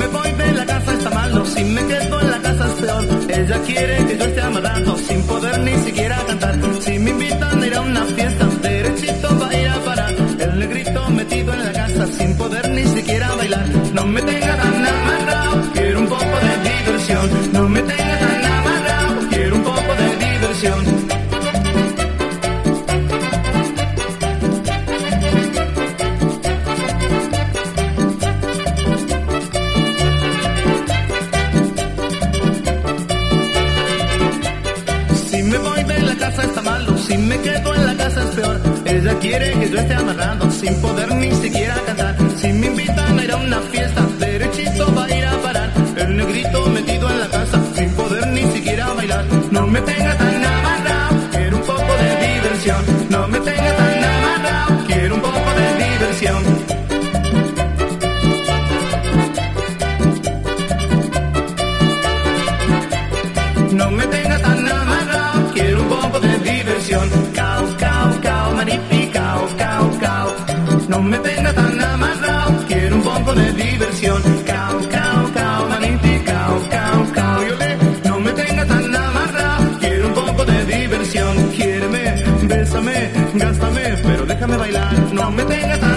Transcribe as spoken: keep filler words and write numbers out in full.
me voy de la casa está malo, si me quedo en la casa es peor. Ella quiere que yo esté amarrado sin poder ni siquiera cantar. Si me invitan a ir a una fiesta, derechito va a ir a parar. El negrito metido en la casa sin poder ni siquiera bailar. No me tenga tan amarrado, quiero un poco de diversión. No me tenga tan amarrado, quiero un poco de diversión. Está malo, si me quedo en la casa es peor. Ella quiere que yo esté amarrado sin poder ni siquiera cantar. Si me invitan a ir a una fiesta, derechito va a ir a parar. El negrito metido en la casa sin poder ni siquiera bailar. No me tenga tan amarrado, quiero un poco de diversión. No me tenga tan amarrado, quiero un poco de diversión. No me tenga tan amarrado, quiero un poco de diversión. Cao, cao, cao, manipi, cao, cao, cao. No me tenga tan amarrado, quiero un poco de diversión. Cao, cao, cao, manipi, cao, cao, cao. No me tenga tan amarrado, quiero un poco de diversión. Quiéreme, bésame, gástame, pero déjame bailar. No me tenga tan